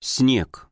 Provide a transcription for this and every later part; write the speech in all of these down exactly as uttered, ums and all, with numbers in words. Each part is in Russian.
Снег.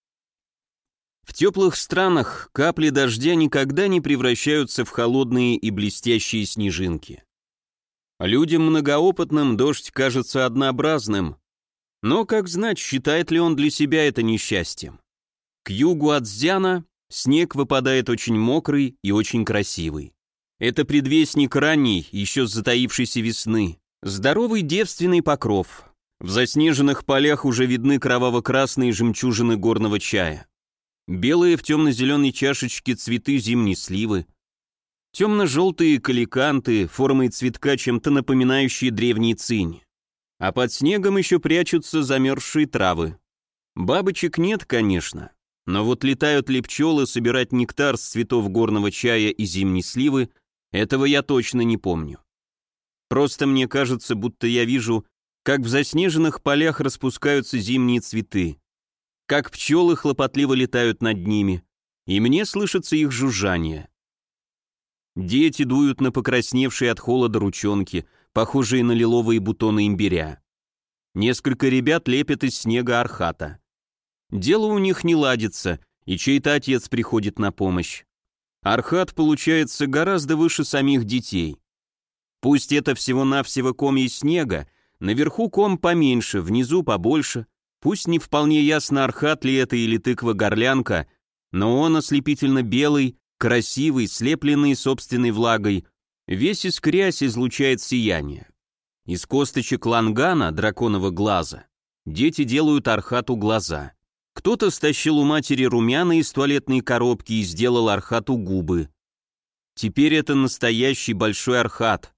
В теплых странах капли дождя никогда не превращаются в холодные и блестящие снежинки. Людям многоопытным дождь кажется однообразным, но как знать, считает ли он для себя это несчастьем. К югу от Цзяна снег выпадает очень мокрый и очень красивый. Это предвестник ранней, еще затаившейся весны. Здоровый девственный покров. В заснеженных полях уже видны кроваво-красные жемчужины горного чая. Белые в темно-зеленой чашечке цветы зимней сливы. Темно-желтые каликанты, формой цветка чем-то напоминающие древние цинь. А под снегом еще прячутся замерзшие травы. Бабочек нет, конечно, но вот летают ли пчелы собирать нектар с цветов горного чая и зимней сливы, этого я точно не помню. Просто мне кажется, будто я вижу, как в заснеженных полях распускаются зимние цветы, как пчелы хлопотливо летают над ними, и мне слышится их жужжание. Дети дуют на покрасневшие от холода ручонки, похожие на лиловые бутоны имбиря. Несколько ребят лепят из снега архата. Дело у них не ладится, и чей-то отец приходит на помощь. Архат получается гораздо выше самих детей. Пусть это всего-навсего комья снега, наверху ком поменьше, внизу побольше. Пусть не вполне ясно, архат ли это или тыква-горлянка, но он ослепительно белый, красивый, слепленный собственной влагой, весь искрясь излучает сияние. Из косточек лангана, драконового глаза, дети делают архату глаза. Кто-то стащил у матери румяна из туалетной коробки и сделал архату губы. Теперь это настоящий большой архат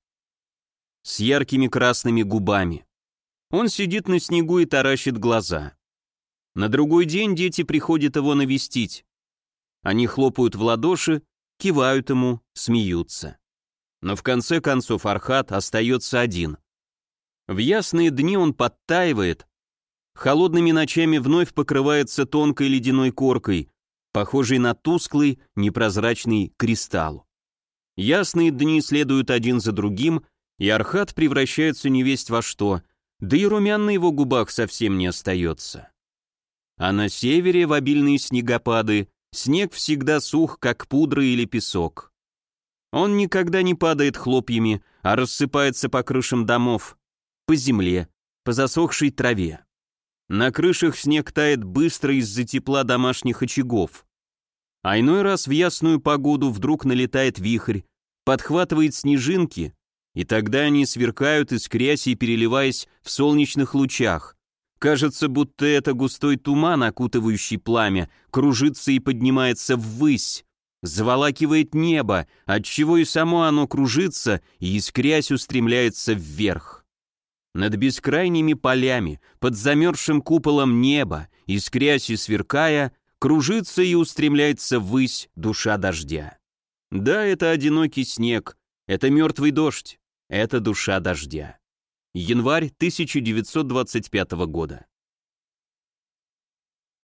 с яркими красными губами. Он сидит на снегу и таращит глаза. На другой день дети приходят его навестить. Они хлопают в ладоши, кивают ему, смеются. Но в конце концов архат остается один. В ясные дни он подтаивает, холодными ночами вновь покрывается тонкой ледяной коркой, похожей на тусклый, непрозрачный кристалл. Ясные дни следуют один за другим, и архат превращается невесть во что, да и румян на его губах совсем не остается. А на севере в обильные снегопады снег всегда сух, как пудра или песок. Он никогда не падает хлопьями, а рассыпается по крышам домов, по земле, по засохшей траве. На крышах снег тает быстро из-за тепла домашних очагов. А иной раз в ясную погоду вдруг налетает вихрь, подхватывает снежинки, и тогда они сверкают, искрясь и переливаясь в солнечных лучах. Кажется, будто это густой туман, окутывающий пламя, кружится и поднимается ввысь, заволакивает небо, отчего и само оно кружится и, искрясь, устремляется вверх. Над бескрайними полями, под замерзшим куполом неба, искрясь и сверкая, кружится и устремляется ввысь душа дождя. Да, это одинокий снег, это мертвый дождь, это душа дождя. Январь тысяча девятьсот двадцать пятого года.